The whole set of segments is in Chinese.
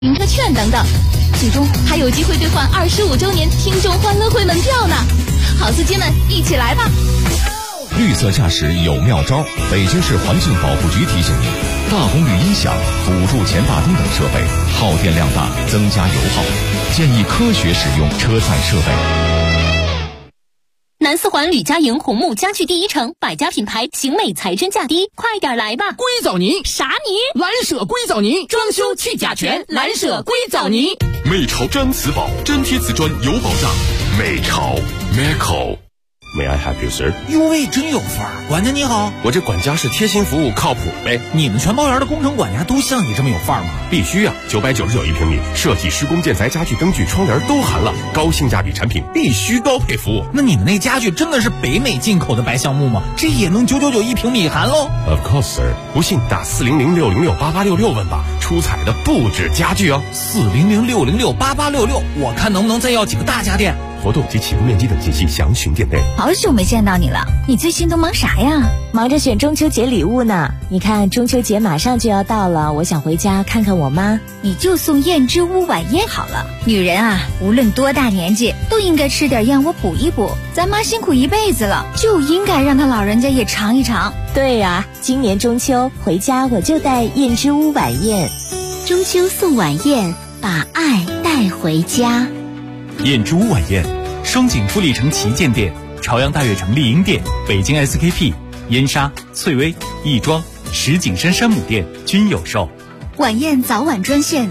停车券等等，最终还有机会兑换25周年听众欢乐会门票呢！好司机们，一起来吧！ 绿色驾驶有妙招，北京市环境保护局提醒您：大功率音响、辅助前大灯等设备耗电量大，增加油耗，建议科学使用车载设备。 南四环吕家营红木家具第一城，百家品牌，型美材真价低，快点来吧！ 硅藻泥啥泥？ 蓝舍硅藻泥，装修去甲醛，蓝舍硅藻泥。 美潮毡瓷宝，真贴瓷砖有保障。美潮 Meco。May I help you, sir？ 哟喂，真有范儿！管家你好， 我这管家是贴心服务，靠谱呗。 你们全包园的工程管家都像你这么有范儿吗？ 必须啊！999一平米，设计、施工、建材、家具、灯具、窗帘都含了，高性价比产品必须高配服务。 那你们那家具真的是北美进口的白橡木吗？这也能999一平米含喽 ？Of course, sir。不信打400-606-8866问吧，出彩的不止家具哦。 400-606-8866，我看能不能再要几个大家电。 活动及起步面积等信息详询店内。 好久没见到你了，你最近都忙啥呀？ 忙着选中秋节礼物呢。你看中秋节马上就要到了，我想回家看看我妈。 你就送燕之屋晚宴好了。女人啊，无论多大年纪，都应该吃点燕窝补一补。咱妈辛苦一辈子了，就应该让她老人家也尝一尝。 对呀，今年中秋回家我就带燕之屋晚宴。 中秋送晚宴，把爱带回家。 燕之屋晚宴，双井富力城旗舰店、朝阳大悦城丽婴店、北京 SKP、燕莎、翠微、亦庄、石景山山姆店均有售。 晚宴早晚专线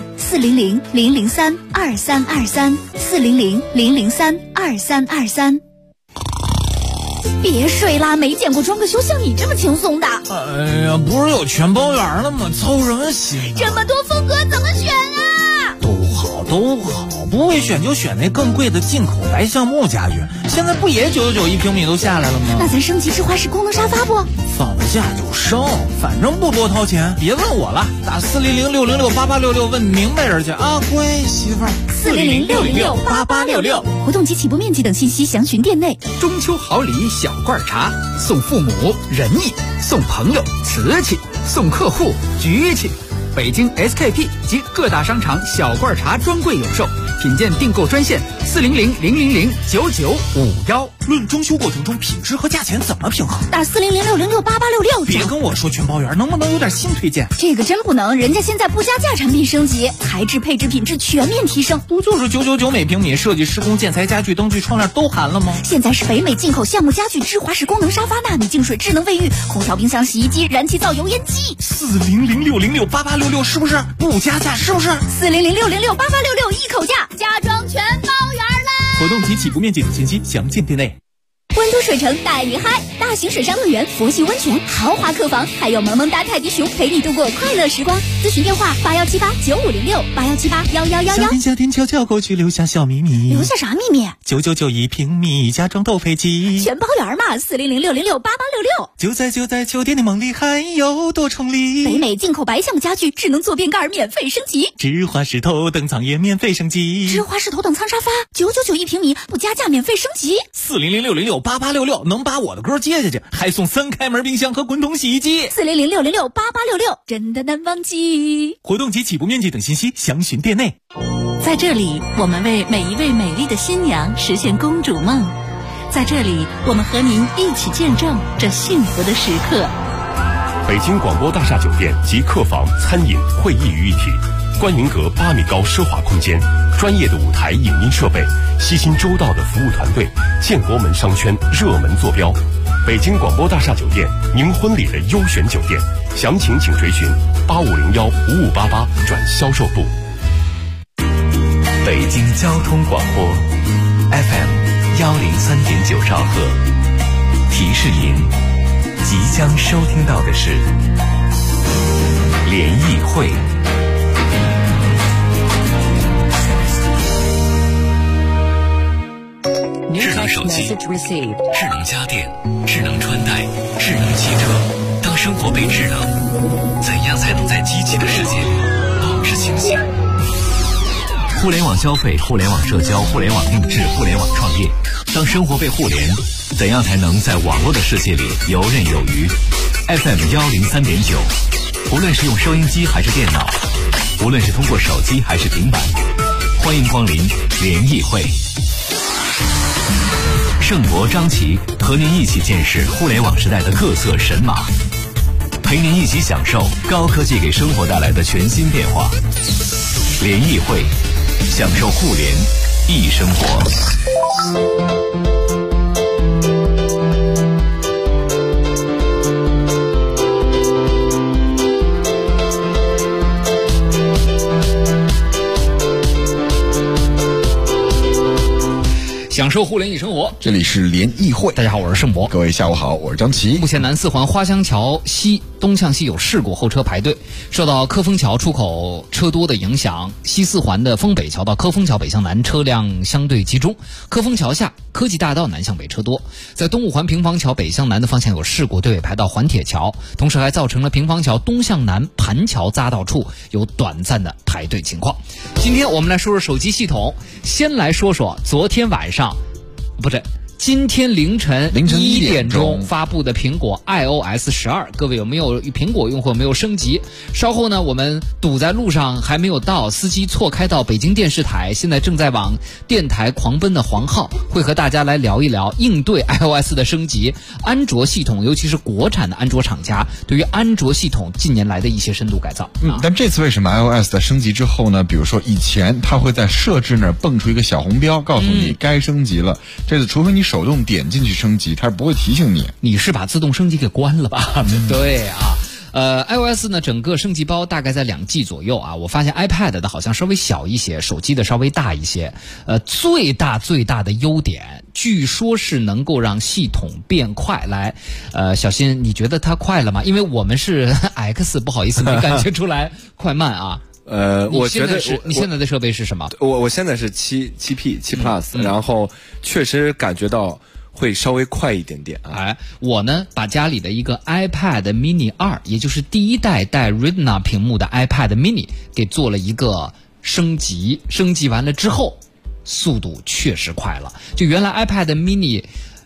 400-003-2323 400-003-2323。别睡啦，没见过装个修像你这么轻松的。 哎呀，不是有全包园了吗？操什么心啊？ 这么多风格怎么选啊？ 都好，不会选就选那更贵的进口白橡木家具。现在不也999一平米都下来了吗？ 那咱升级智化式功能沙发不？ 放价就升，反正不多掏钱。别问我了，打400-606-8866问明白人去啊！乖媳妇儿 ，400-606-8866。活动及起步面积等信息详询店内。 中秋好礼小罐茶，送父母仁义，送朋友瓷器，送客户局气。北京 SKP 及各大商场小罐茶专柜有售，品鉴订购专线400-000-9951。 论装修过程中品质和价钱怎么平衡？ 打400-606-8866。 别跟我说全包园，能不能有点新推荐？ 这个真不能，人家现在不加价产品升级，材质配置品质全面提升。 不就是999每平米，设计施工建材家具灯具窗帘都含了吗？ 现在是北美进口橡木家具、智华式功能沙发、纳米净水、智能卫浴、空调、冰箱、洗衣机、燃气灶、油烟机。 400-606-8866是不是不加价？是不是 400-606-8866一口价，家装全包圆啦！ 活动及起步面积等信息详见店内。 温都水城带你嗨，大型水上乐园、佛系温泉、豪华客房，还有萌萌哒泰迪熊陪你度过快乐时光。咨询电话81789506，81781111。 夏天悄悄过去，留下小秘密。 留下啥秘密 ？999一平米，家装都配齐， 全包圆嘛。400-606-8866。 就在酒店的梦里，还有多重礼。 北美进口白橡木家具，智能坐便盖免费升级， 智华式头等舱也免费升级， 智华式头等舱沙发999一平米，不加价免费升级。 400-606-8866能把我的歌接下去，还送3开门冰箱和滚筒洗衣机。 400-606-8866真的难忘记。 活动及起步面积等信息详询店内。 在这里，我们为每一位美丽的新娘实现公主梦。在这里，我们和您一起见证这幸福的时刻。 北京广播大厦酒店及客房、餐饮、会议于一体，观云阁8米高奢华空间，专业的舞台影音设备，悉心周到的服务团队，建国门商圈热门坐标。北京广播大厦酒店，您婚礼的优选酒店，详情请垂询8501-5588转销售部。 北京交通广播 FM103.9兆赫，提示您即将收听到的是联谊会。智能手机、智能家电、智能穿戴、智能汽车，当生活被智能，怎样才能在机器的世界里保持清醒？互联网消费、互联网社交、互联网定制、互联网创业，当生活被互联，怎样才能在网络的世界里游刃有余？ FM103.9，无论是用收音机还是电脑， 无论是通过手机还是平板，欢迎光临联谊会。盛博、张琪和您一起见识互联网时代的各色神马，陪您一起享受高科技给生活带来的全新变化。联谊会，享受互联易生活。 享受互联易生活， 这里是联谊会。 大家好，我是盛博。 各位下午好，我是张琪。 目前南四环花乡桥西东向西有事故，后车排队。受到科丰桥出口车多的影响，西四环的丰北桥到科丰桥北向南车辆相对集中。科丰桥下科技大道南向北车多。在东五环平房桥北向南的方向有事故，队尾排到环铁桥，同时还造成了平房桥东向南盘桥匝道处有短暂的排队情况。今天我们来说说手机系统，先来说说昨天晚上。今天凌晨1点钟发布的苹果 iOS 12，各位有没有苹果用户有没有升级？稍后呢，我们堵在路上还没有到，司机错开到北京电视台，现在正在往电台狂奔的黄浩会和大家来聊一聊应对 iOS 的升级，安卓系统尤其是国产的安卓厂家对于安卓系统近年来的一些深度改造。 但这次为什么 iOS 在升级之后呢？比如说以前它会在设置那儿蹦出一个小红标，告诉你该升级了。这次除非你手动点进去升级，它是不会提醒你。 你是把自动升级给关了吧？对啊。iOS 呢，整个升级包大概在2G 左右啊。我发现 iPad 的好像稍微小一些，手机的稍微大一些。最大的优点，据说是能够让系统变快。来，小新，你觉得它快了吗？因为我们是 X， 不好意思，没感觉出来快慢啊。 我觉得你现在的设备是什么？ 我现在是7P 7 Plus，然后确实感觉到会稍微快一点点啊。 我呢把家里的一个 iPad Mini 2，也就是第一代带 Retina 屏幕的 iPad Mini 给做了一个升级，升级完了之后，速度确实快了。就原来 iPad Mini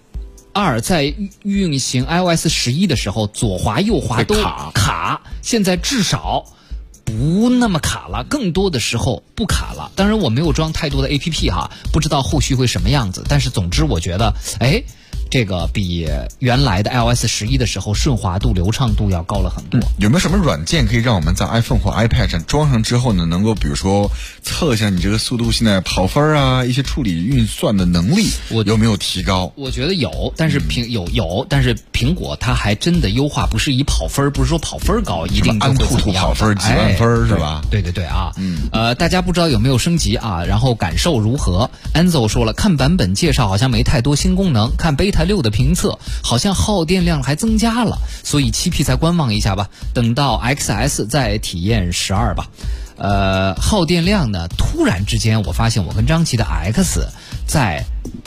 2在运行 iOS 11的时候，左滑右滑都卡，现在至少不那么卡了，更多的时候不卡了。当然我没有装太多的 APP 哈，不知道后续会什么样子。但是总之我觉得，这个比原来的 iOS 11的时候顺滑度、流畅度要高了很多。 有没有什么软件可以让我们在 iPhone 或 iPad 上装上之后呢，能够比如说测一下你这个速度现在跑分啊，一些处理运算的能力有没有提高？ 我觉得有，但是但是苹果它还真的优化不是以跑分，不是说跑分高一定就会怎么样， 跑分几万分是吧？ 对啊。大家不知道有没有升级啊？然后感受如何 ？Enzo 说了，看版本介绍好像没太多新功能，看Beta 6的评测好像耗电量还增加了，所以7P 再观望一下吧，等到 XS 再体验12吧。耗电量呢，突然之间我发现我跟张琪的 X 在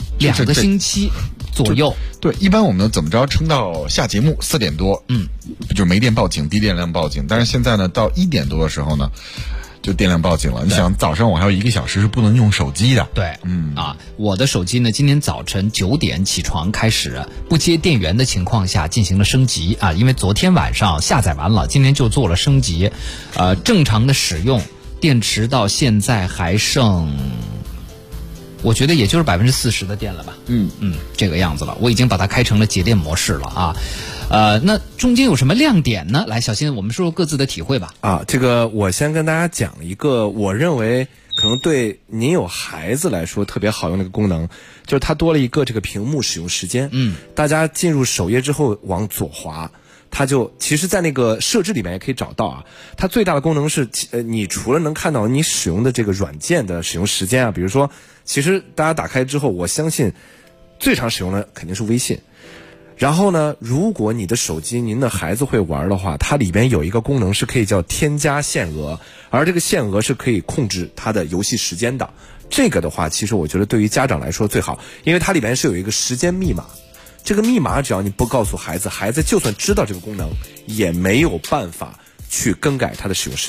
2个星期左右。 对，一般我们怎么着撑到下节目4点多，就是没电报警，低电量报警。但是现在呢，到1点多的时候呢，就电量报警了。你想早上我还有1个小时是不能用手机的。 对，我的手机呢，今天早晨9点起床开始不接电源的情况下进行了升级啊，因为昨天晚上下载完了，今天就做了升级。正常的使用，电池到现在还剩，我觉得也就是40%的电了吧。这个样子了，我已经把它开成了节电模式了啊。那中间有什么亮点呢？来，小新，我们说说各自的体会吧。 这个我先跟大家讲一个我认为可能对您有孩子来说特别好用的一个功能，就是它多了一个这个屏幕使用时间。大家进入首页之后往左滑，它就其实在那个设置里面也可以找到啊。它最大的功能是你除了能看到你使用的这个软件的使用时间啊，比如说其实大家打开之后，我相信最常使用的肯定是微信。然后呢，如果你的手机您的孩子会玩的话，它里边有一个功能是可以叫添加限额，而这个限额是可以控制它的游戏时间的。这个的话其实我觉得对于家长来说最好，因为它里边是有一个时间密码，这个密码只要你不告诉孩子，孩子就算知道这个功能也没有办法去更改它的使用时间。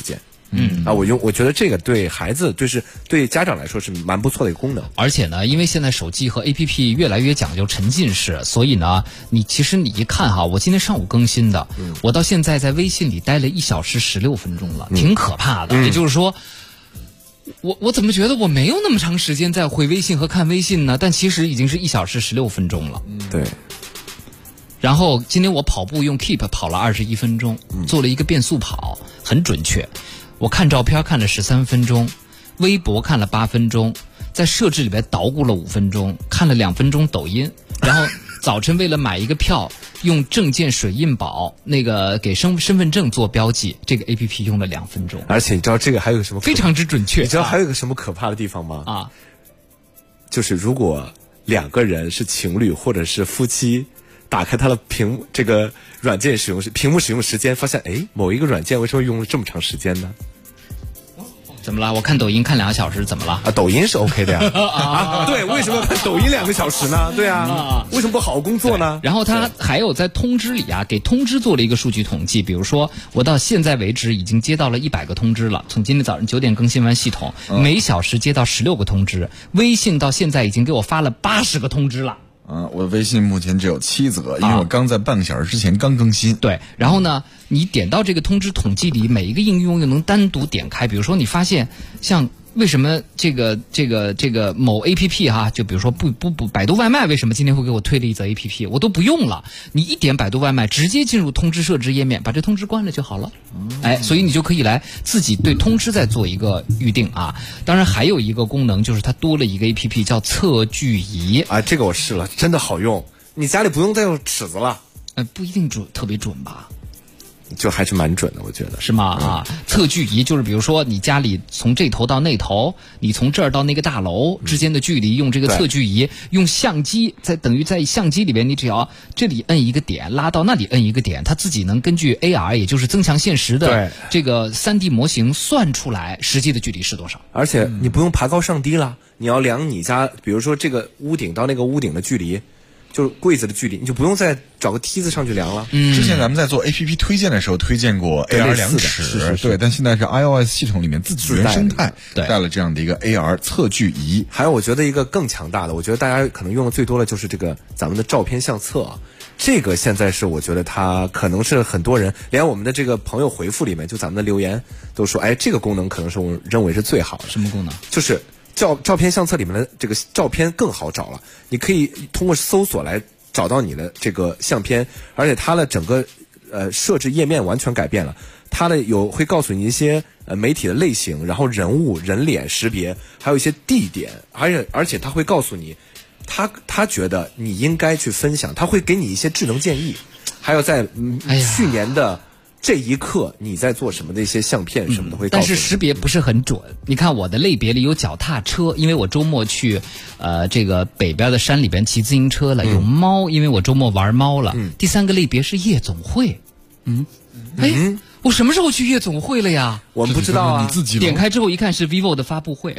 我觉得这个对孩子对家长来说是蛮不错的一个功能。 而且呢，因为现在手机和 APP 越来越讲究沉浸式，所以呢，其实你一看哈，我今天上午更新的，我到现在在微信里待了1小时16分钟了，挺可怕的。也就是说，我怎么觉得我没有那么长时间在回微信和看微信呢？但其实已经是1小时16分钟了。 对。 然后今天我跑步用 Keep 跑了21分钟，做了一个变速跑，很准确。我看照片看了13分钟，微博看了8分钟，在设置里边捣鼓了5分钟，看了2分钟抖音，然后早晨为了买一个票，用证件水印宝那个给身份证做标记，这个 APP 用了2分钟。 而且你知道这个还有什么非常之准确？ 你知道还有个什么可怕的地方吗？就是如果2个人是情侣或者是夫妻，打开它的这个软件屏幕使用时间，发现某一个软件为什么用了这么长时间呢？ 怎么了？我看抖音看2个小时，怎么了？ 抖音是 OK 的呀。对，为什么要看抖音2个小时呢？对啊，为什么不好好工作呢？ 然后他还有在通知里给通知做了一个数据统计，比如说我到现在为止已经接到了100个通知了，从今天早上9点更新完系统，每小时接到16个通知，微信到现在已经给我发了80个通知了。 我的微信目前只有7则，因为我刚在半个小时之前刚更新。 对，然后呢，你点到这个通知统计里，每一个应用又能单独点开。比如说，你发现像为什么这个某 APP 哈，就比如说百度外卖为什么今天会给我推了一则 APP， 我都不用了，你一点百度外卖，直接进入通知设置页面，把这通知关了就好了。所以你就可以来自己对通知再做一个预定啊。当然还有一个功能，就是它多了一个 APP 叫测距仪啊，这个我试了，真的好用，你家里不用再用尺子了。 不一定特别准吧。 就还是蛮准的，我觉得是吗？测距仪就是比如说你家里从这头到那头，你从这儿到那个大楼之间的距离，用这个测距仪，用相机等于在相机里边，你只要这里摁一个点，拉到那里摁一个点，它自己能根据 AR 也就是增强现实的这个3D 模型算出来实际的距离是多少。 而且你不用爬高上低了，你要量你家，比如说这个屋顶到那个屋顶的距离，就是柜子的距离，你就不用再找个梯子上去量了。 之前咱们在做 APP 推荐的时候推荐过 AR 量尺，对，但现在是 iOS 系统里面自己原生态带了这样的一个 AR 测距仪。 还有我觉得一个更强大的，我觉得大家可能用的最多的就是这个咱们的照片相册。这个现在是我觉得它可能是很多人，连我们的这个朋友回复里面，就咱们的留言都说，这个功能可能是我认为是最好的。 什么功能？ 就是照片相册里面的这个照片更好找了，你可以通过搜索来找到你的这个相片，而且它的整个设置页面完全改变了，它的会告诉你一些媒体的类型，然后人物、人脸识别，还有一些地点，而且它会告诉你，他觉得你应该去分享，他会给你一些智能建议，还有在去年的这一刻你在做什么的一些相片什么的会告诉你， 但是识别不是很准。你看我的类别里有脚踏车，因为我周末去这个北边的山里边骑自行车了，有猫，因为我周末玩猫了。第3个类别是夜总会。我什么时候去夜总会了呀？ 我们不知道啊。 你自己点开之后一看是 vivo 的发布会。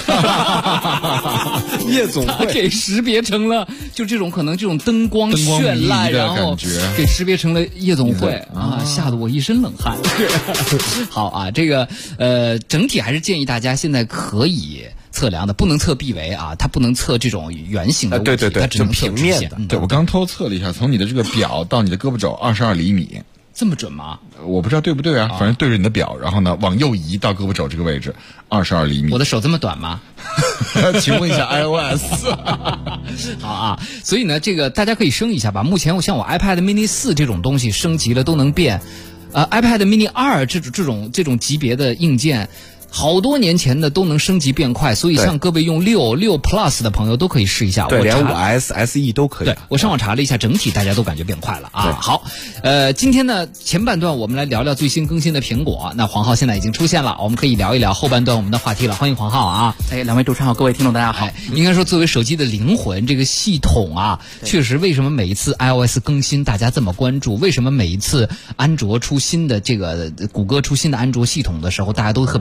夜总会给识别成了就这种可能这种灯光绚烂，然后给识别成了夜总会啊，吓得我一身冷汗。好啊，这个整体还是建议大家现在可以测量的，不能测臂围啊，它不能测这种圆形的物体， 对， 它只能测平面的。 对，我刚偷测了一下，从你的这个表到你的胳膊肘22厘米。 这么准吗？ 我不知道对不对啊，反正对着你的表，然后呢往右移到胳膊肘这个位置，22厘米。 我的手这么短吗？ 请问一下 iOS。 好啊，所以呢，这个大家可以升一下吧。目前像我 iPad mini 4这种东西升级了都能变，iPad mini 2这种级别的硬件。好多年前的都能升级变快，所以像各位用6 Plus 的朋友都可以试一下。 对，连5S、SE 都可以。 对，我上网查了一下，整体大家都感觉变快了啊。好，今天呢前半段我们来聊聊最新更新的苹果。那黄浩现在已经出现了，我们可以聊一聊后半段我们的话题了。欢迎黄浩啊！ 两位主持人好，各位听众大家好。 应该说作为手机的灵魂，这个系统啊，确实为什么每一次 iOS 更新大家这么关注？为什么每一次安卓出新的这个谷歌出新的安卓系统的时候，大家都特别关注？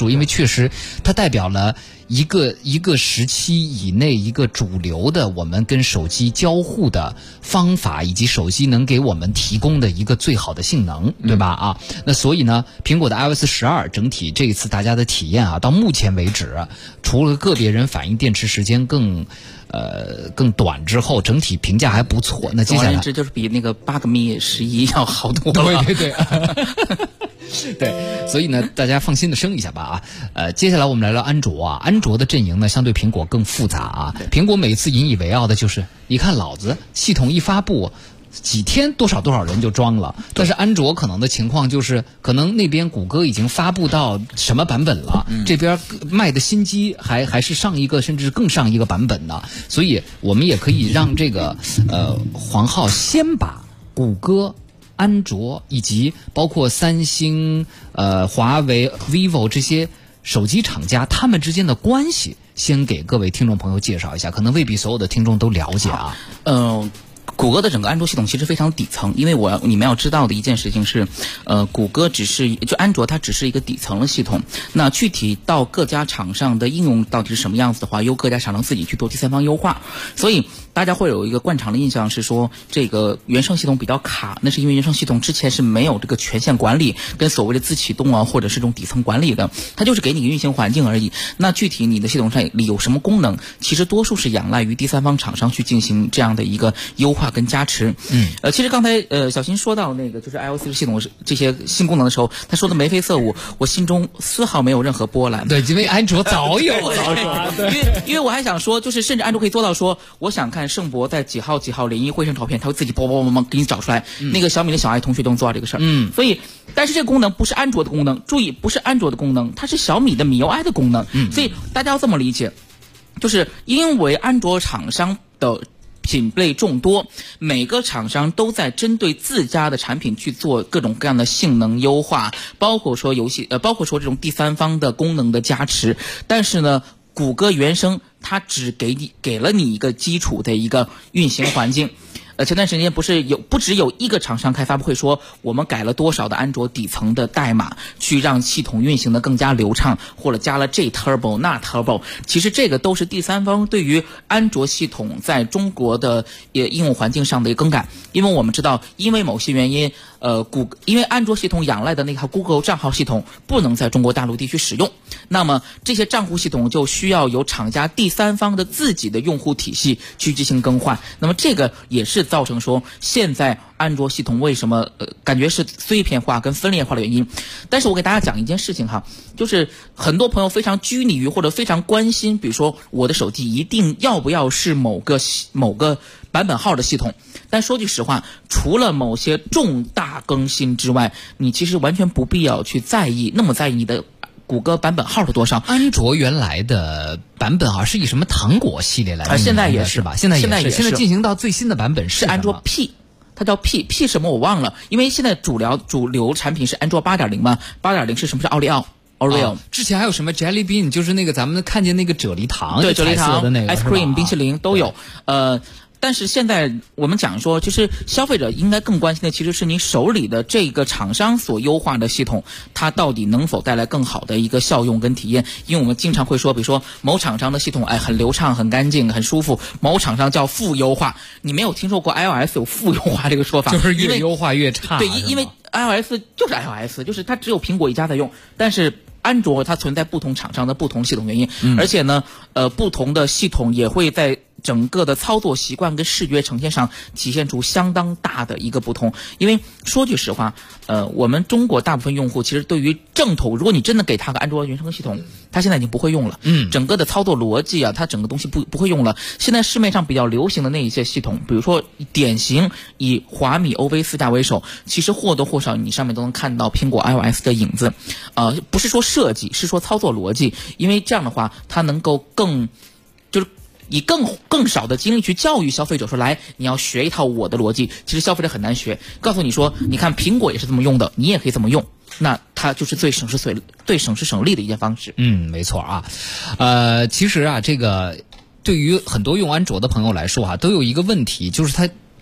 注，因为确实它代表了一个时期以内一个主流的我们跟手机交互的方法，以及手机能给我们提供的一个最好的性能，对吧？啊，那所以呢，苹果的 iOS 12整体这一次大家的体验啊，到目前为止，除了个别人反映电池时间更短之后，整体评价还不错。那接下来这就是比那个8个 Mi 11要好多了。对对对。对，所以呢，大家放心的升一下吧啊。接下来我们来聊安卓啊，安卓的阵营呢相对苹果更复杂啊。苹果每次引以为傲的就是，你看老子系统一发布，几天多少人就装了，但是安卓可能的情况就是，可能那边谷歌已经发布到什么版本了，这边卖的新机还是上一个甚至更上一个版本的，所以我们也可以让这个黄浩先把谷歌、安卓以及包括三星、华为、vivo 这些手机厂家他们之间的关系，先给各位听众朋友介绍一下，可能未必所有的听众都了解啊。 谷歌的整个安卓系统其实非常底层，因为你们要知道的一件事情是，谷歌安卓它只是一个底层的系统，那具体到各家厂商的应用到底是什么样子的话，由各家厂商自己去做第三方优化，所以大家会有一个惯常的印象是说这个原生系统比较卡，那是因为原生系统之前是没有这个权限管理跟所谓的自启动啊或者是这种底层管理的，它就是给你运行环境而已。那具体你的系统上里有什么功能，其实多数是仰赖于第三方厂商去进行这样的一个优化跟加持。其实刚才小新说到那个就是 iOS 系统这些新功能的时候，他说的眉飞色舞，我心中丝毫没有任何波澜。 对，因为安卓早有因为我还想说，就是甚至安卓可以做到说，我想看盛博在几号联谊会上照片，他会自己啵给你找出来。那个小米的小爱同学都能做到这个事儿。所以，但是这个功能不是安卓的功能，注意不是安卓的功能，它是小米的米 UI 的功能。所以大家要这么理解，就是因为安卓厂商的品类众多，每个厂商都在针对自家的产品去做各种各样的性能优化，包括说包括说这种第三方的功能的加持。但是呢，谷歌原生它只给了你一个基础的一个运行环境。前段时间不只有一个厂商开发布会说我们改了多少的安卓底层的代码，去让系统运行的更加流畅，或者加了这 turbo 那 turbo。其实这个都是第三方对于安卓系统在中国的应用环境上的一个更改。因为我们知道，因为某些原因，因为安卓系统仰赖的那套 Google 账号系统不能在中国大陆地区使用，那么这些账户系统就需要由厂家第三方的自己的用户体系去进行更换。那么这个也是造成说现在安卓系统为什么感觉是碎片化跟分裂化的原因。但是我给大家讲一件事情哈，就是很多朋友非常拘泥于或者非常关心，比如说我的手机一定要不要是某个版本号的系统。但说句实话，除了某些重大更新之外，你其实完全不必要去那么在意你的谷歌版本号是多少。 安卓原来的版本是以什么糖果系列来现在也是吧？现在进行到最新的版本是安卓 P， 它叫 P 什么我忘了，因为现在主流产品是安卓 8.0 嘛。8.0 是什么？是奥利奥。 之前还有什么 Jelly Bean， 就是那个咱们看见那个啫喱糖， 对，啫喱糖的那个 ice cream 冰淇淋都有。但是现在我们讲说，就是消费者应该更关心的其实是你手里的这个厂商所优化的系统，它到底能否带来更好的一个效用跟体验。因为我们经常会说，比如说某厂商的系统很流畅很干净很舒服，某厂商叫负优化。你没有听说过 iOS 有负优化这个说法， 就是越优化越差。 对，因为 iOS 就是 iOS， 就是它只有苹果一家在用，但是安卓它存在不同厂商的不同系统原因，而且呢不同的系统也会在整个的操作习惯跟视觉呈现上体现出相当大的一个不同。因为说句实话，我们中国大部分用户其实对于正统，如果你真的给他个安卓原生系统，他现在已经不会用了。整个的操作逻辑啊，他整个东西不会用了。现在市面上比较流行的那一些系统，比如说典型以华米 OV4 为首，其实或多或少你上面都能看到苹果 iOS 的影子。不是说设计，是说操作逻辑。因为这样的话，它能够以更少的精力去教育消费者说，来，你要学一套我的逻辑。其实消费者很难学，告诉你说，你看苹果也是这么用的，你也可以这么用，那它就是最省时省力的一件方式。 没错啊。其实啊，这个对于很多用安卓的朋友来说都有一个问题，就是它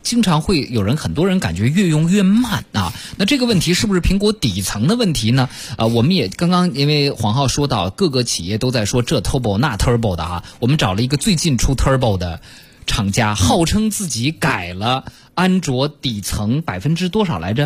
经常会有很多人感觉越用越慢啊。那这个问题是不是苹果底层的问题呢？我们也刚刚因为黄浩说到各个企业都在说这 turbo 那 turbo 的啊，我们找了一个最近出 turbo 的厂家，号称自己改了安卓底层多少来着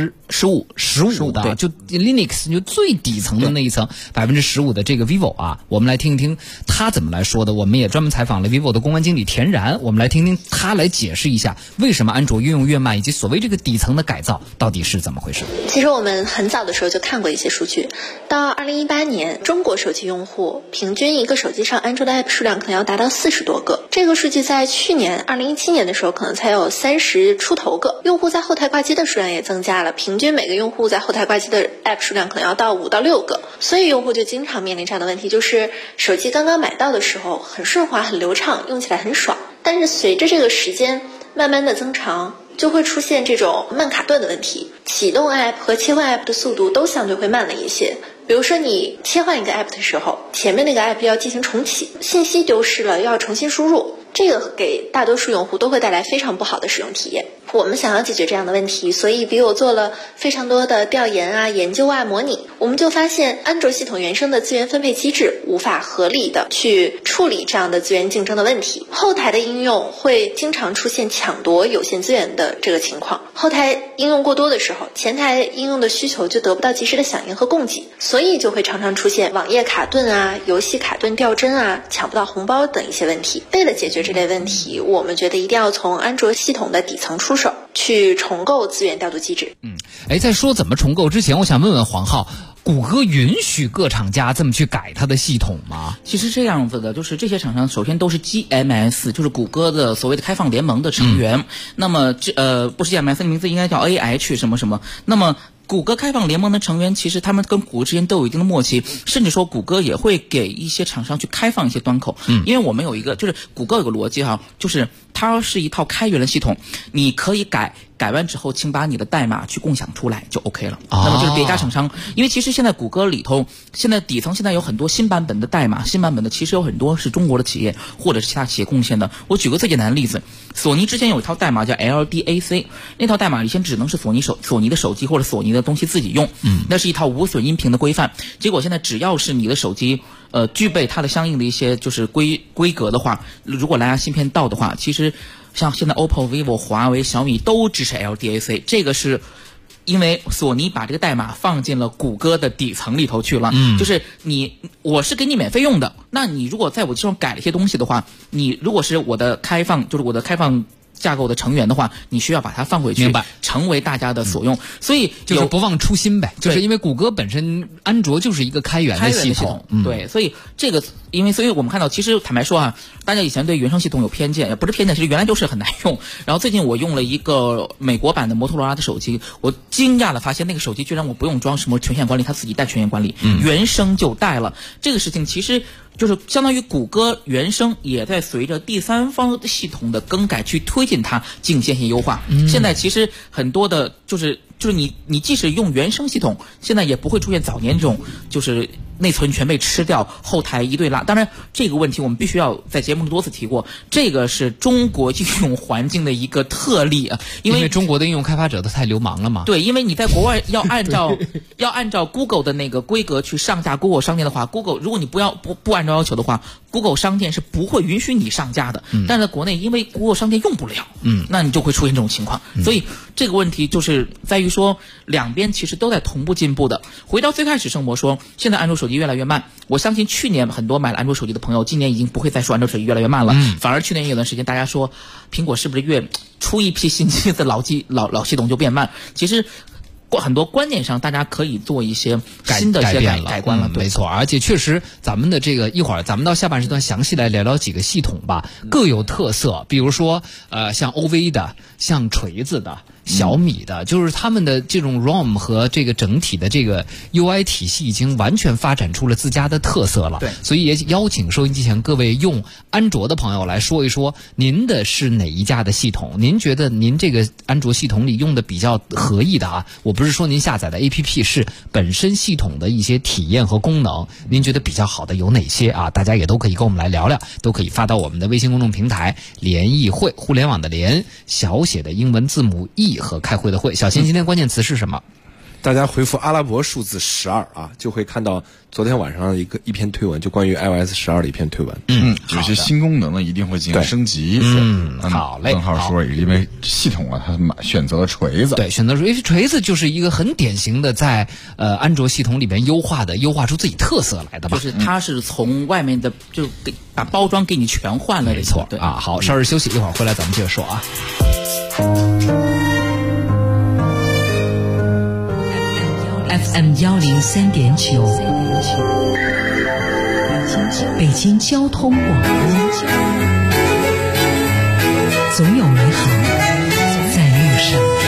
？15%的，就 Linux 就最底层的那一层15%的这个 vivo 啊，我们来听一听他怎么来说的。我们也专门采访了 vivo 的公关经理田然，我们来听听他来解释一下为什么安卓越用越慢，以及所谓这个底层的改造到底是怎么回事。 其实我们很早的时候就看过一些数据，到2018年，中国手机用户平均一个手机上安卓的 app 数量可能要达到40多个，这个数据在去年2017年的时候可能才有30出头个。用户在后台挂机的数量也增加了，平均每个用户在后台挂机的 app 数量可能要到5到6个，所以用户就经常面临这样的问题，就是手机刚刚买到的时候很顺滑很流畅，用起来很爽，但是随着这个时间慢慢的增长，就会出现这种慢卡顿的问题，启动 app 和切换 app 的速度都相对会慢了一些。比如说你切换一个 app 的时候，前面那个 app 要进行重启，信息丢失了要重新输入，这个给大多数用户都会带来非常不好的使用体验。我们想要解决这样的问题，所以比我做了非常多的调研啊、研究啊、模拟，我们就发现安卓系统原生的资源分配机制无法合理的去处理这样的资源竞争的问题，后台的应用会经常出现抢夺有限资源的这个情况，后台应用过多的时候，前台应用的需求就得不到及时的响应和供给，所以就会常常出现网页卡顿啊、游戏卡顿掉帧啊、抢不到红包等一些问题。为了解决这类问题，我们觉得一定要从安卓系统的底层出手，去重构资源调度机制。 在说怎么重构之前，我想问问黄浩，谷歌允许各厂家这么去改它的系统吗？ 其实这样子的，就是这些厂商首先都是 GMS， 就是谷歌的所谓的开放联盟的成员。那么不是 GMS 的名字应该叫 AH 什么什么。那么谷歌开放联盟的成员，其实他们跟谷歌之间都有一定的默契，甚至说谷歌也会给一些厂商去开放一些端口。因为我们有一个，就是谷歌有个逻辑哈，就是它是一套开源的系统，你可以改完之后，请把你的代码去共享出来就 OK 了。那么就是别家厂商，因为其实现在谷歌里头，现在底层现在有很多新版本的代码，新版本的其实有很多是中国的企业或者是其他企业贡献的。我举个最简单的例子，索尼之前有一套代码叫 LDAC， 那套代码以前只能是索尼的手机或者索尼的东西自己用，那是一套无损音频的规范。结果现在只要是你的手机具备它的相应的一些就是规格的话，如果蓝牙芯片到的话，其实像现在 OPPO、vivo、华为、小米都支持 LDAC， 这个是因为索尼把这个代码放进了谷歌的底层里头去了。就是我是给你免费用的，那你如果在我这上改了一些东西的话，你如果是我的开放架构的成员的话，你需要把它放回去， 明白， 成为大家的所用。所以就是不忘初心呗，就是因为谷歌本身安卓就是一个开源的系统， 对，所以这个所以我们看到，其实坦白说啊，大家以前对原生系统有偏见，也不是偏见，其实原来就是很难用。然后最近我用了一个美国版的摩托罗拉的手机，我惊讶的发现那个手机居然我不用装什么权限管理，它自己带权限管理，原生就带了。这个事情其实就是相当于谷歌原生也在随着第三方系统的更改去推进它进行一些优化。现在其实很多的就是你即使用原生系统，现在也不会出现早年这种就是内存全被吃掉，后台一对拉。当然这个问题我们必须要在节目中多次提过，这个是中国应用环境的一个特例啊，因为中国的应用开发者都太流氓了嘛。 对，因为你在国外要按照 Google 的那个规格去上架 Google 商店的话， Google 如果你不按照要求的话， Google 商店是不会允许你上架的。但是在国内因为 Google 商店用不了，那你就会出现这种情况。所以这个问题就是在于说两边其实都在同步进步的。回到最开始盛博说现在安卓手机越来越慢，我相信去年很多买了安卓手机的朋友今年已经不会再说安卓手机越来越慢了，反而去年有段时间大家说苹果是不是越出一批新机的老系统就变慢。其实很多观念上大家可以做一些新的改观了， 没错。而且确实咱们的这个一会儿咱们到下半时段详细来聊聊几个系统吧，各有特色。比如说像 OV 的，像锤子的， 小米的，就是他们的这种 ROM 和这个整体的这个 UI 体系已经完全发展出了自家的特色了。 对， 所以也邀请收音机前各位用安卓的朋友来说一说，您的是哪一家的系统？您觉得您这个安卓系统里用的比较合意的啊？我不是说您下载的 APP， 是本身系统的一些体验和功能，您觉得比较好的有哪些啊？大家也都可以跟我们来聊聊，都可以发到我们的微信公众平台联谊会，互联网的联，小写的英文字母 E 和开会的会。小新今天关键词是什么？ 大家回复阿拉伯数字12啊，就会看到昨天晚上一篇推文，就关于 iOS 12的一篇推文。 有些新功能呢一定会进行升级。 好嘞。 邓浩说，因为系统啊，他选择了锤子。 对，选择锤子就是一个很典型的在安卓系统里边优化出自己特色来的吧。 就是它是从外面的就把包装给你全换了。 没错，对啊。好，稍事休息，一会儿回来咱们接着说啊。 FM 103.9，北京交通广播，总有美好在路上。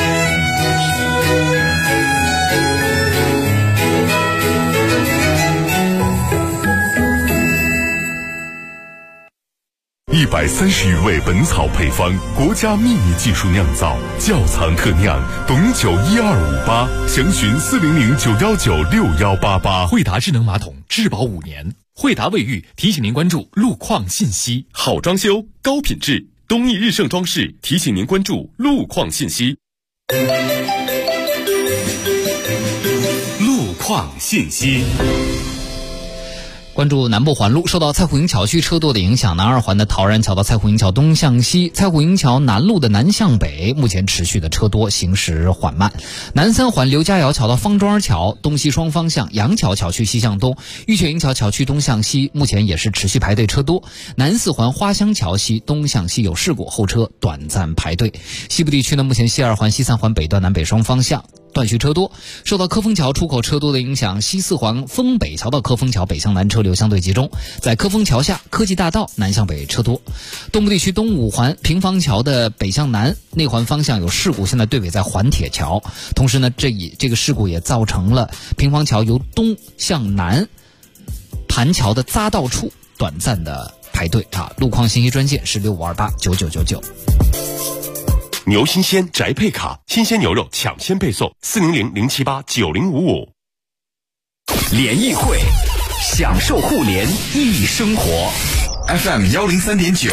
130余味本草配方，国家秘密技术酿造，窖藏特酿，董酒1258，详询400-919-6188。 惠达智能马桶质保5年。惠达卫浴提醒您关注路况信息。 好装修，高品质，东益日盛装饰提醒您关注路况信息。 路况信息。 关注南部环路，受到蔡虎营桥区车多的影响，南二环的陶然桥到蔡虎营桥东向西，蔡虎营桥南路的南向北目前持续的车多，行驶缓慢。南三环刘家窑桥到方庄桥东西双方向，杨桥桥区西向东，玉泉营桥桥区东向西目前也是持续排队车多。南四环花乡桥西东向西有事故，后车短暂排队。西部地区呢，目前西二环西三环北段南北双方向断续车多，受到科丰桥出口车多的影响，西四环丰北桥到科丰桥北向南车流相对集中，在科丰桥下科技大道南向北车多。东部地区东五环平房桥的北向南内环方向有事故，现在队尾在环铁桥，同时呢这个事故也造成了平房桥由东向南盘桥的匝道处短暂的排队啊。路况信息专线是65289999。 牛新鲜宅配卡，新鲜牛肉抢先配送，400-078-9055。 联谊会，享受互联易生活。 FM 103.9。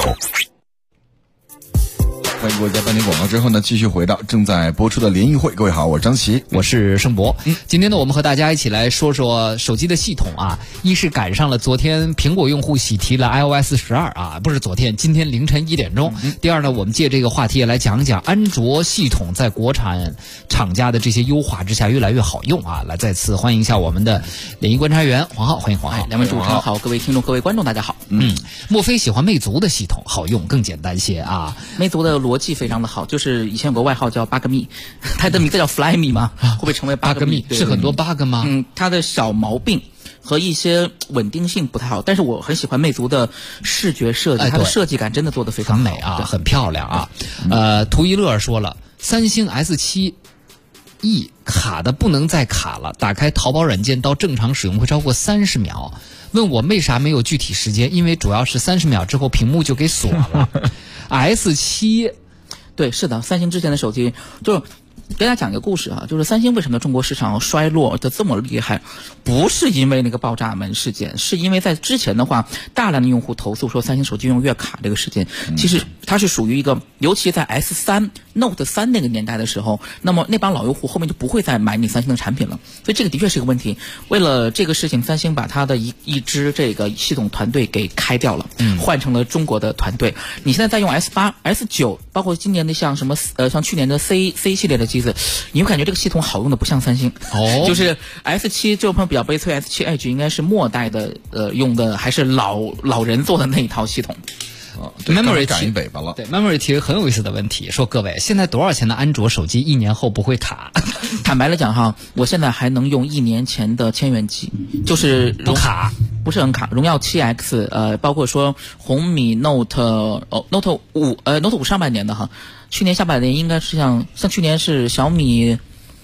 欢迎各位在半点广告之后呢，继续回到正在播出的联谊会。各位好，我是张琪， 我是盛博。今天呢，我们和大家一起来说说手机的系统啊。一是赶上了昨天苹果用户喜提了 iOS 12啊，不是昨天，今天凌晨1点钟。第二呢，我们借这个话题也来讲讲安卓系统在国产厂家的这些优化之下越来越好用啊。来再次欢迎一下我们的联谊观察员黄浩，欢迎黄浩。 两位主持人好，各位听众、各位观众大家好。 莫非喜欢魅族的系统好用更简单些啊？ 魅族的逻辑非常的好，就是以前有个外号叫 bug me， 它的名字叫 fly me 嘛，会不会成为 bug me？ 是很多 bug 吗？ 它的小毛病和一些稳定性不太好，但是我很喜欢魅族的视觉设计，它的设计感真的做得非常美啊，很漂亮啊。图一乐说了，三星 S7E 卡的不能再卡了，打开淘宝软件到正常使用会超过30秒。问我为啥没有具体时间？因为主要是30秒之后屏幕就给锁了。S7， 对，是的，三星之前的手机就是跟大家讲一个故事啊，就是三星为什么中国市场衰落的这么厉害，不是因为那个爆炸门事件，是因为在之前的话，大量的用户投诉说三星手机用月卡这个事件，其实它是属于一个，尤其在 S3、Note 3那个年代的时候，那么那帮老用户后面就不会再买你三星的产品了，所以这个的确是一个问题。为了这个事情，三星把它的一支这个系统团队给开掉了，换成了中国的团队。你现在在用 S8、S9， 包括今年的像什么像去年的 C 系列的机子，你会感觉这个系统好用的不像三星。就是 S7 这朋友比较悲催， S7 Edge 应该是末代的用的还是老人做的那一套系统。 Memory 赶一尾巴了。 对 Memory 提很有意思的问题，说各位现在多少钱的安卓手机1年后不会卡？ 坦白来讲哈，我现在还能用1年前的千元机，就是不卡。 不是很卡。荣耀 7X， 包括说红米 Note 5上半年的哈，去年下半年应该是像去年是小米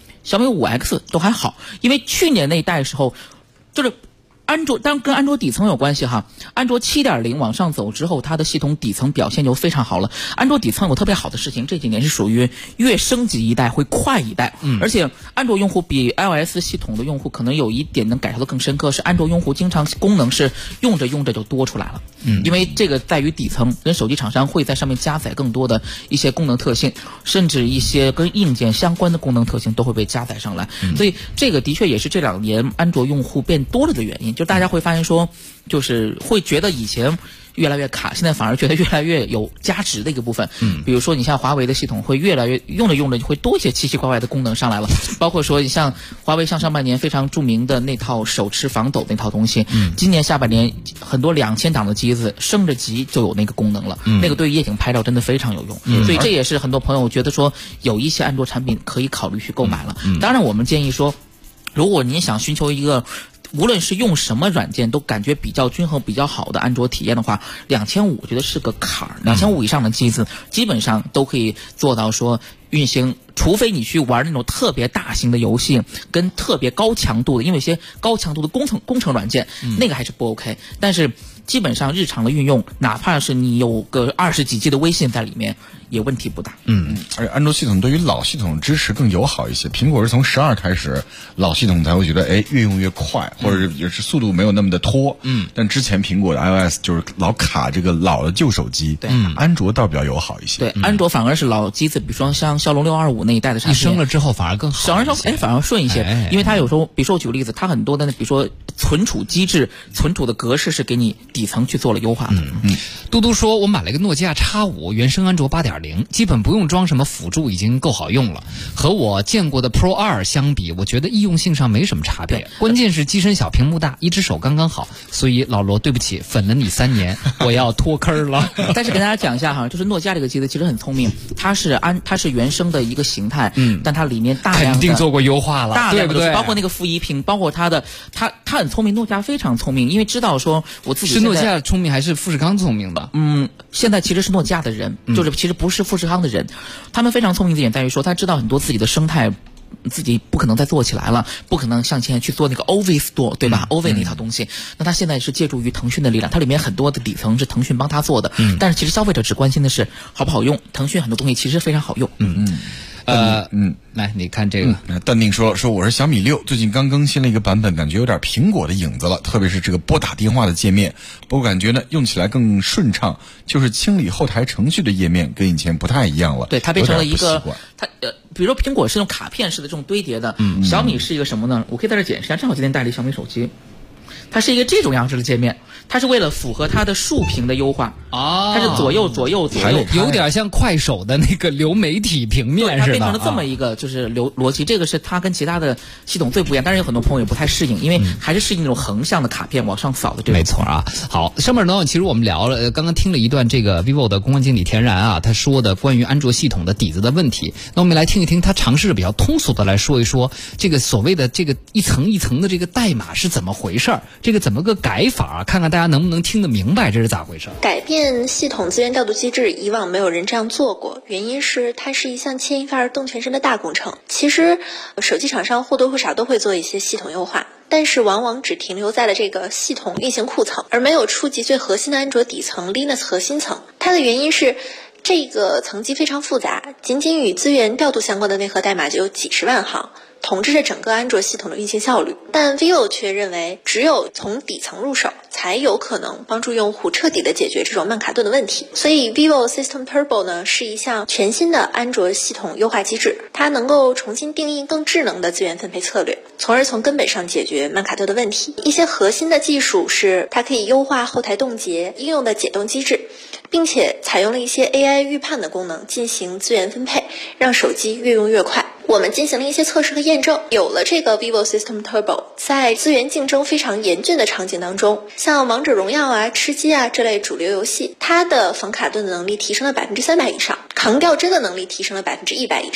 5X 都还好，因为去年那一代的时候就是安卓，当然跟安卓底层有关系哈。安卓 7.0 往上走之后，它的系统底层表现就非常好了。安卓底层有特别好的事情，这几年是属于越升级一代会快一代，而且安卓用户比 iOS 系统的用户可能有一点能感受到更深刻，是安卓用户经常功能是用着用着就多出来了。因为这个在于底层，跟手机厂商会在上面加载更多的一些功能特性，甚至一些跟硬件相关的功能特性都会被加载上来。所以这个的确也是这2年安卓用户变多了的原因。就大家会发现说，就是会觉得以前越来越卡，现在反而觉得越来越有价值的一个部分。比如说你像华为的系统会越来越用着用着就会多一些奇奇怪怪的功能上来了，包括说你像华为上半年非常著名的那套手持防抖那套东西，今年下半年很多2000档的机子升着级就有那个功能了，那个对于夜景拍照真的非常有用。所以这也是很多朋友觉得说有一些安卓产品可以考虑去购买了。当然我们建议说，如果您想寻求一个无论是用什么软件都感觉比较均衡比较好的安卓体验的话，2500我觉得是个坎儿，2500以上的机子基本上都可以做到说运行，除非你去玩那种特别大型的游戏跟特别高强度的，因为一些高强度的工程软件，那个还是不 OK， 但是基本上日常的运用，哪怕是你有个20几 G 的微信在里面也问题不大。 而且安卓系统对于老系统支持更友好一些。苹果是从12开始，老系统才会觉得越用越快，或者也是速度没有那么的拖。但之前苹果的 iOS 就是老卡这个老的旧手机。对，安卓倒比较友好一些。 对，安卓反而是老机子，比如说像骁龙625那一代的产品， 一升了之后反而更好， 反而顺一些。因为它有时候，比如说我举个例子，它很多的比如说存储机制、存储的格式是给你底层去做了优化的。 嘟嘟说，我买了一个诺基亚 X5 原生安卓 8.0， 基本不用装什么辅助，已经够好用了。和我见过的 Pro 2相比，我觉得易用性上没什么差别。关键是机身小，屏幕大，一只手刚刚好。所以老罗，对不起，粉了你3年，我要脱坑了。 但是给大家讲一下哈，就是诺基亚这个机子其实很聪明，它是原生的一个形态，但它里面大量的肯定做过优化了， 大量的对不对？ 包括那个负一屏，包括它很聪明，诺基亚非常聪明，因为知道说我自己是诺基亚聪明还是富士康聪明的？ 现在其实是诺基亚的人，就是其实不是富士康的人，他们非常聪明的一点在于说，他知道很多自己的生态自己不可能再做起来了，不可能像现在去做那个 OV Store， 对吧？OV 那套东西，那他现在是借助于腾讯的力量，它里面很多的底层是腾讯帮他做的，但是其实消费者只关心的是好不好用，腾讯很多东西其实非常好用。 来你看这个， 淡定说我是小米6，最近刚更新了一个版本，感觉有点苹果的影子了，特别是这个拨打电话的界面，不过感觉呢用起来更顺畅，就是清理后台程序的页面跟以前不太一样了。 对，它变成了一个比如说苹果是用卡片式的这种堆叠的，小米是一个什么呢？我可以在这解释一下，正好今天带了一小米手机。它是一个这种样式的界面，它是为了符合它的竖屏的优化它是左右， 有点像快手的那个流媒体平面似的。 它变成了这么一个就是逻辑，这个是它跟其他的系统最不一样，但是有很多朋友也不太适应，因为还是适应那种横向的卡片往上扫的这种。 没错啊。好，上面呢，其实我们聊了，刚刚听了一段这个 vivo 的公关经理田然啊，他说的关于安卓系统的底子的问题。那我们来听一听，他尝试着比较通俗的来说一说这个所谓的这个一层一层的这个代码是怎么回事儿。这个怎么个改法啊？看看大家能不能听得明白这是咋回事。 改变系统资源调度机制，以往没有人这样做过，原因是它是一项牵一发而动全身的大工程。其实手机厂商或多或少都会做一些系统优化，但是往往只停留在了这个系统运行库层，而没有触及最核心的安卓底层 Linux 核心层。它的原因是这个层级非常复杂，仅仅与资源调度相关的内核代码就有几十万行，统治着整个安卓系统的运行效率。但 vivo 却认为，只有从底层入手，才有可能帮助用户彻底的解决这种曼卡顿的问题。所以 vivo System Turbo 呢，是一项全新的安卓系统优化机制，它能够重新定义更智能的资源分配策略，从而从根本上解决曼卡顿的问题。一些核心的技术是，它可以优化后台冻结应用的解冻机制，并且采用了一些 AI 预判的功能进行资源分配，让手机越用越快。我们进行了一些测试和验证，有了这个 vivo System Turbo， 在资源竞争非常严峻的场景当中，像王者荣耀啊、吃鸡啊这类主流游戏，它的防卡顿的能力提升了300%以上，扛掉帧的能力提升了100%以上，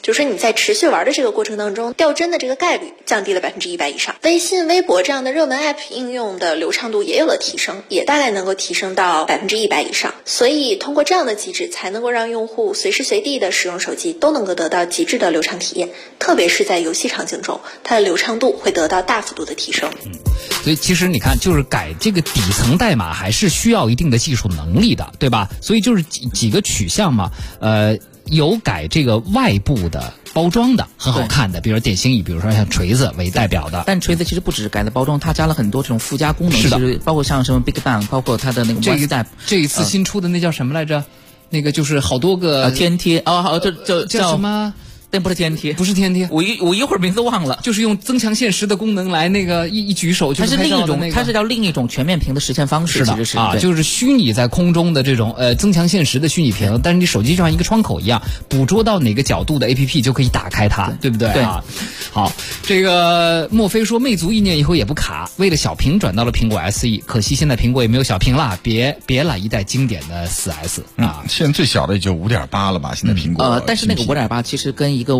就是说你在持续玩的这个过程当中，掉帧的这个概率降低了100%以上。微信、微博这样的热门 App 应用的流畅度也有了提升，也大概能够提升到100%以上。所以通过这样的机制，才能够让用户随时随地的使用手机都能够得到极致的流畅体验，特别是在游戏场景中，它的流畅度会得到大幅度的提升。 所以其实你看，就是改这个底层代码还是需要一定的技术能力的，对吧？所以就是几个取向嘛，有改这个外部的包装的很好看的，比如说典型以比如说像锤子为代表的。 但锤子其实不只是改了包装，它加了很多这种附加功能， 是的， 其实包括像什么 Big Bang， 包括它的那个 One Step。 这一次新出的那叫什么来着？那个就是好多个 TNT 这叫什么？ 但不是 TNT， 不是 TNT， 我一会儿名字忘了， 就是用增强现实的功能来那个一举手就是拍照的那个， 它是叫另一种全面屏的实现方式， 是的就是虚拟在空中的这种增强现实的虚拟屏，但是你手机就像一个窗口一样，捕捉到哪个角度的 APP 就可以打开它，对不对啊？好，这个莫非说魅族1年以后也不卡，为了小屏转到了苹果 SE， 可惜现在苹果也没有小屏了，别了一代经典的 4S 啊， 现在最小的也就 5.8 了吧？现在苹果但是那个 5.8 其实跟一个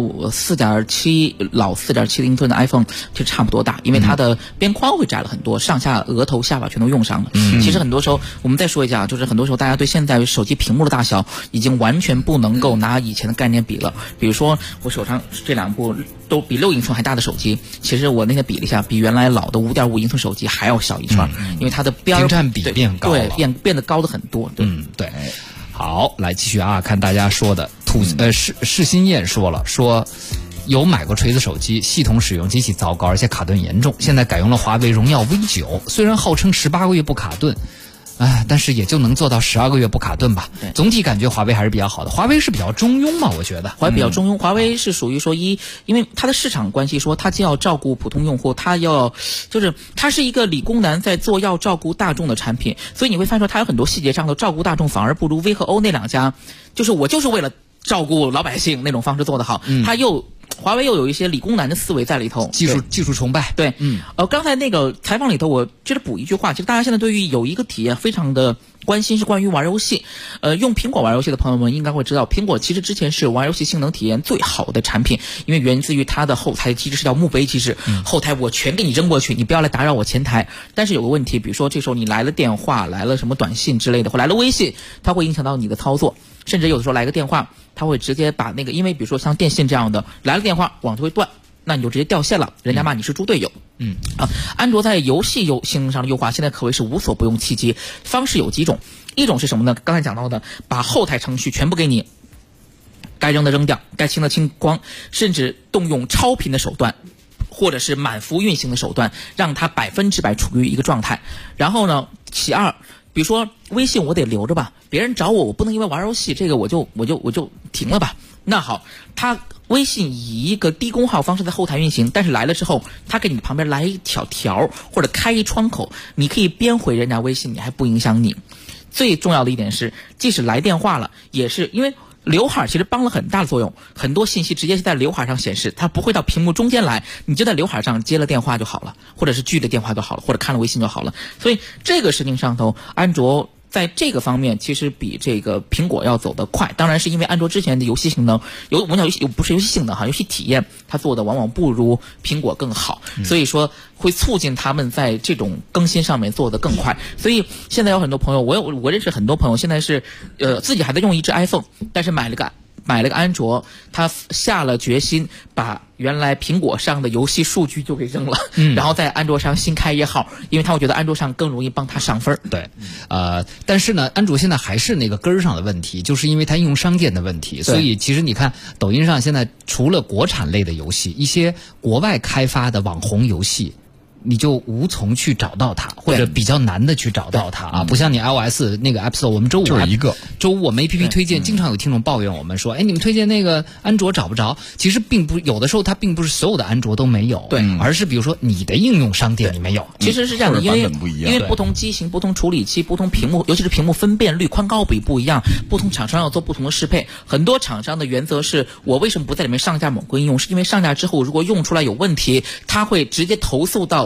4.7老4.7英寸的 iPhone 其实差不多大，因为它的边框会窄了很多，上下额头下巴全都用上了。其实很多时候我们再说一下，就是很多时候大家对现在手机屏幕的大小已经完全不能够拿以前的概念比了。比如说我手上这2部都比6英寸还大的手机，其实我那天比了一下，比原来老的5.5英寸手机还要小一圈，因为它的边占比变高了， 对，变得高的很多。 对。好，来继续啊，看大家说的。世新燕说有买过锤子手机，系统使用极其糟糕，而且卡顿严重。现在改用了华为荣耀 V9， 虽然号称18个月不卡顿，但是也就能做到12个月不卡顿吧。总体感觉华为还是比较好的。华为是比较中庸嘛，我觉得华为比较中庸。华为是属于说因为它的市场关系，说它既要照顾普通用户，它是一个理工男在做要照顾大众的产品，所以你会发现说它有很多细节上的照顾大众反而不如 V 和 O 那2家，就是为了照顾老百姓那种方式做得好。华为又有一些理工男的思维在里头， 技术崇拜。 对，刚才那个采访里头，我觉得补一句话，其实大家现在对于有一个体验非常的关心，是关于玩游戏。用苹果玩游戏的朋友们应该会知道，苹果其实之前是玩游戏性能体验最好的产品，因为源自于它的后台机制是叫墓碑机制，后台我全给你扔过去，你不要来打扰我前台。但是有个问题，比如说这时候你来了电话，来了什么短信之类的，或来了微信，它会影响到你的操作，甚至有的时候来个电话，它会直接把那个，因为比如说像电信这样的，来了电话网就会断，那你就直接掉线了，人家骂你是猪队友。安卓在游戏性能上的优化现在可谓是无所不用其极，方式有几种，一种是什么呢？刚才讲到的，把后台程序全部给你该扔的扔掉，该清的清光，甚至动用超频的手段，或者是满幅运行的手段，让它100%处于一个状态。然后呢，其二，比如说微信我得留着吧，别人找我不能因为玩游戏这个我就停了吧。那好，他微信以一个低功耗方式在后台运行，但是来了之后，他给你旁边来一条或者开一窗口，你可以编回人家微信，你还不影响你。最重要的一点是，即使来电话了，也是因为刘海其实帮了很大的作用，很多信息直接是在刘海上显示，它不会到屏幕中间来，你就在刘海上接了电话就好了，或者是拒了电话就好了，或者看了微信就好了。所以这个事情上头，安卓在这个方面其实比这个苹果要走得快，当然是因为安卓之前的游戏性能，我们讲不是游戏性能哈，游戏体验它做的往往不如苹果更好，所以说会促进他们在这种更新上面做得更快。所以现在有很多朋友，我认识很多朋友现在是自己还在用一只 iPhone， 但是买了个安卓，他下了决心把原来苹果上的游戏数据就给扔了，然后在安卓上新开一号，因为他会觉得安卓上更容易帮他上分。 对，但是呢，安卓现在还是那个根儿上的问题，就是因为它应用商店的问题，所以其实你看抖音上现在除了国产类的游戏，一些国外开发的网红游戏，你就无从去找到它，或者比较难的去找到它啊，不像你 iOS 那个 App Store， 我们周五我们 APP 推荐，经常有听众抱怨我们说，你们推荐那个安卓找不着，其实并不，有的时候它并不是所有的安卓都没有，对，而是比如说你的应用商店里没有， 其实是这样的，因为不同机型、不同处理器、不同屏幕，尤其是屏幕分辨率、宽高比不一样，不同厂商要做不同的适配。很多厂商的原则是，我为什么不在里面上架某个应用，是因为上架之后如果用出来有问题，它会直接投诉到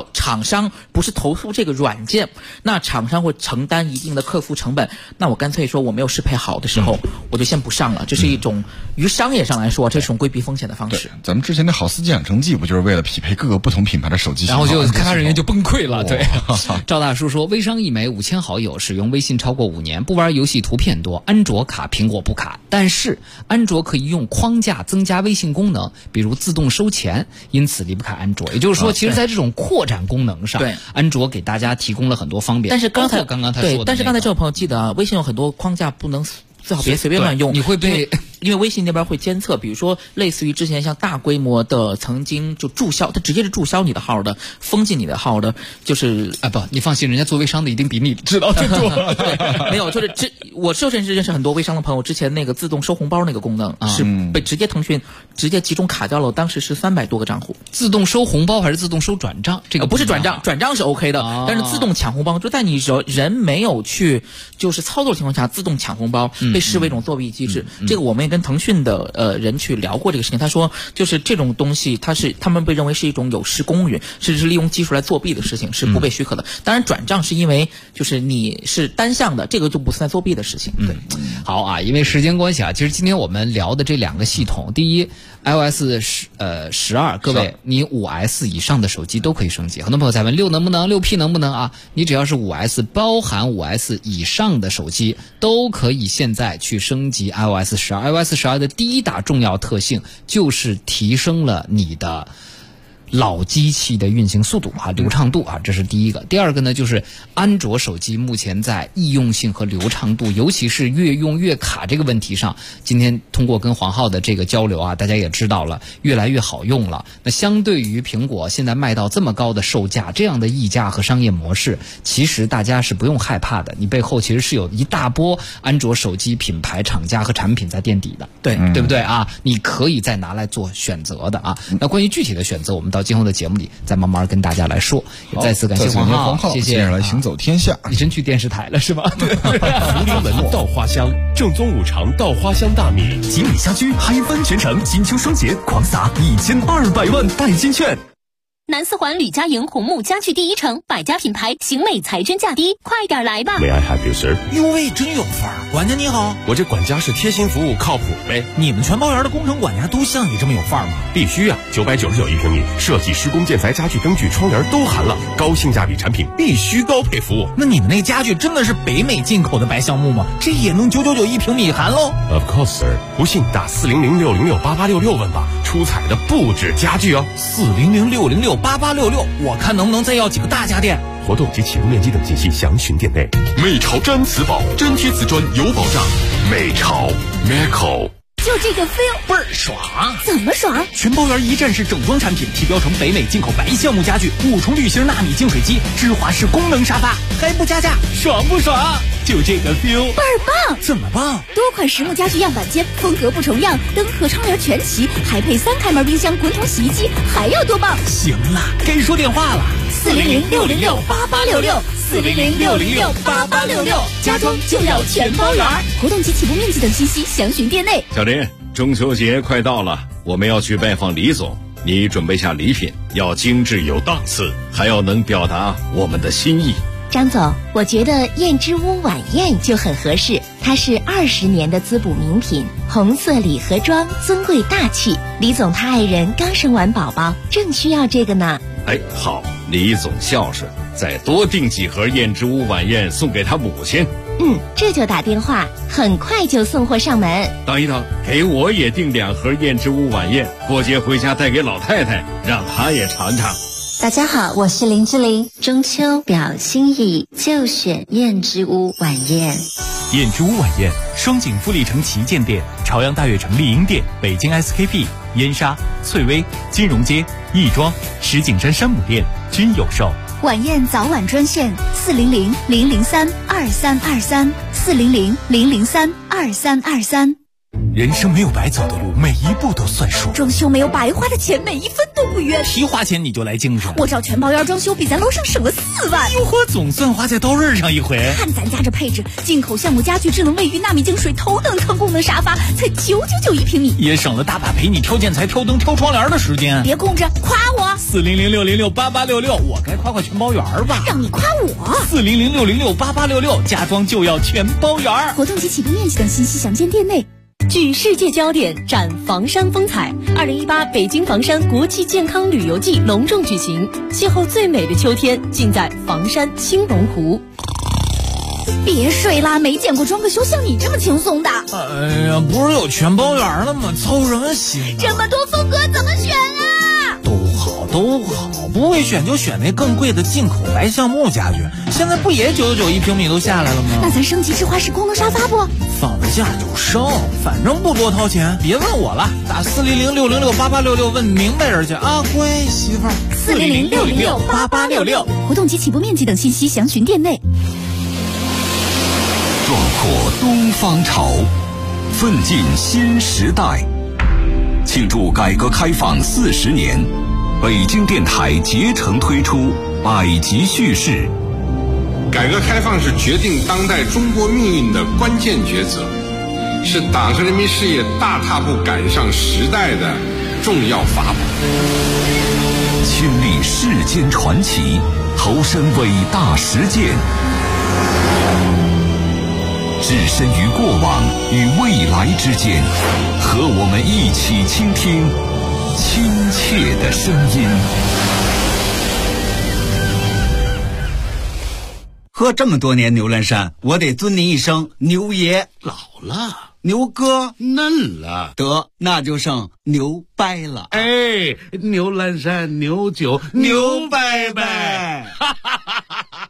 厂商不是投诉这个软件，那厂商会承担一定的客服成本，那我干脆说我没有适配好的时候，我就先不上了。这是一种于商业上来说，这是一种规避风险的方式。 咱们之前的好司机养成记不就是为了匹配各个不同品牌的手机型号， 然后就开发人员就崩溃了。对，赵大叔说，微商一枚5000好友，使用微信超过5年，不玩游戏图片多，安卓卡苹果不卡，但是安卓可以用框架增加微信功能，比如自动收钱，因此离不开安卓。也就是说，其实在这种扩展功能上， 对安卓给大家提供了很多方便。 但是刚才他说的， 但是刚才这位朋友记得啊，微信有很多框架不能最好别随便乱用， 你会被因为微信那边会监测，比如说类似于之前像大规模的曾经就注销，它直接是注销你的号的，封禁你的号的，就是不，你放心，人家做微商的一定比你知道更多。 对，没有，就是我认识很多微商的朋友，之前那个自动收红包那个功能是被直接腾讯直接集中卡掉了，当时是300多个账户。 自动收红包还是自动收转账？这个不是转账，转账是 OK 的，但是自动抢红包就在你人没有去就是操作的情况下，自动抢红包被视为一种作弊机制。这个我们也跟腾讯的人去聊过这个事情，他说就是这种东西，他们被认为是一种有失公允，甚至是利用技术来作弊的事情，是不被许可的。当然转账是因为就是你是单向的，这个就不算作弊的事情。对， 好啊，因为时间关系啊，其实今天我们聊的这2个系统，第一 iOS 12，各位你5S 以上的手机都可以升级。很多朋友在问6能不能，6P 能不能啊？你只要是5S，包含5S 以上的手机都可以现在去升级 iOS 12。iOS 12的第一大重要特性就是提升了你的老机器的运行速度流畅度这是第一个。第二个呢，就是安卓手机目前在易用性和流畅度，尤其是越用越卡这个问题上，今天通过跟黄浩的这个交流大家也知道了，越来越好用了。那相对于苹果现在卖到这么高的售价，这样的溢价和商业模式，其实大家是不用害怕的，你背后其实是有一大波安卓手机品牌厂家和产品在垫底的，对不对啊？你可以再拿来做选择的那关于具体的选择，我们到今后的节目里再慢慢跟大家来说。也再次感谢黄浩，谢谢。 接下来行走天下， 你真去电视台了是吧？ 福临门稻花香，正宗五常稻花香大米。 锦里家居嗨翻全城，金秋双节狂撒1200万代金券。 南四环吕家营红木家具第一城，百家品牌，型美才真价低，快点来吧！ May I help you, sir？ 哟喂，真有范儿！管家你好， 我这管家是贴心服务，靠谱呗。 你们全包园的工程管家都像你这么有范儿吗？ 必须啊！999一平米，设计、施工、建材、家具、灯具、窗帘都含了，高性价比产品必须高配服务。 那你们那家具真的是北美进口的白橡木吗？这也能999一平米含喽 ？Of course, sir。不信打400-606-8866问吧，出彩的不止家具哦。 400-606-8866。我看能不能再要几个大家电。 活动及启用面积等信息详询店内。 美潮毡瓷宝，粘贴瓷砖有保障。美潮 Meco。 就这个 feel 倍儿爽！ 怎么爽？ 全包园一站式整装产品，提标成北美进口白橡木家具，5重滤芯纳米净水机，芝华士功能沙发，还不加价，爽不爽？就这个 feel 倍儿棒！ 怎么棒？ 多款实木家具样板间，风格不重样，灯和窗帘全齐，还配3开门冰箱、滚筒洗衣机，还要多棒？ 行了，该说电话了。 400-606-8866，400-606-8866，家装就要全包圆。活动及起步面积等信息详询店内。 小林，中秋节快到了，我们要去拜访李总，你准备下礼品，要精致有档次，还要能表达我们的心意。 张总，我觉得燕之屋晚宴就很合适，它是20年的滋补名品，红色礼盒装，尊贵大气。李总他爱人刚生完宝宝，正需要这个呢。 好，李总孝顺，再多订几盒燕之屋晚宴送给他母亲。 这就打电话，很快就送货上门。 等一等，给我也订2盒燕之屋晚宴，过节回家带给老太太，让她也尝尝。 大家好，我是林志玲。中秋表心意，就选燕之屋晚宴。 燕之屋晚宴，双井富力城旗舰店、朝阳大悦城丽婴店、北京 SKP、燕莎、翠微、金融街、亦庄、石景山山姆店均有售。 晚宴早晚专线400-003-2323，400-003-2323。 人生没有白走的路，每一步都算数。 装修没有白花的钱，每一分都不冤。 提花钱你就来精神， 我找全包园装修比咱楼上省了4万。 哟呵，总算花在刀刃上一回。 看咱家这配置，进口橡木家具、智能卫浴、纳米净水、头等舱功能沙发，才999一平米， 也省了大把陪你挑建材、挑灯、挑窗帘的时间。 别空着，夸我 ，4006068866，我该夸全包圆吧？ 让你夸我。 4006068866，家装就要全包圆。 活动及起步面积等信息详见店内。 聚世界焦点，展房山风采。2018北京房山国际健康旅游季隆重举行，邂逅最美的秋天，尽在房山青龙湖。 别睡啦，没见过装个修像你这么轻松的。 哎呀，不是有全包圆了吗？操什么心？ 这么多风格怎么选啊？ 都好，不会选就选那更贵的进口白橡木家具，现在不也999一平米都下来了吗？ 那咱升级智化式功能沙发不？ 放个假就升，反正不多掏钱，别问我了，打4006068866问明白人去啊，乖媳妇儿。 4006068866，活动及起步面积等信息详询店内。 壮阔东方潮，奋进新时代。庆祝改革开放40年，北京电台竭诚推出百集叙事。 改革开放是决定当代中国命运的关键抉择，是党和人民事业大踏步赶上时代的重要法宝。 亲历世间传奇，投身伟大实践，置身于过往与未来之间，和我们一起倾听亲切的声音。 喝这么多年牛栏山，我得尊您一声牛爷。 老了， 牛哥嫩了， 得那就剩牛掰了。 哎，牛栏山牛酒牛掰掰，哈哈哈哈哈。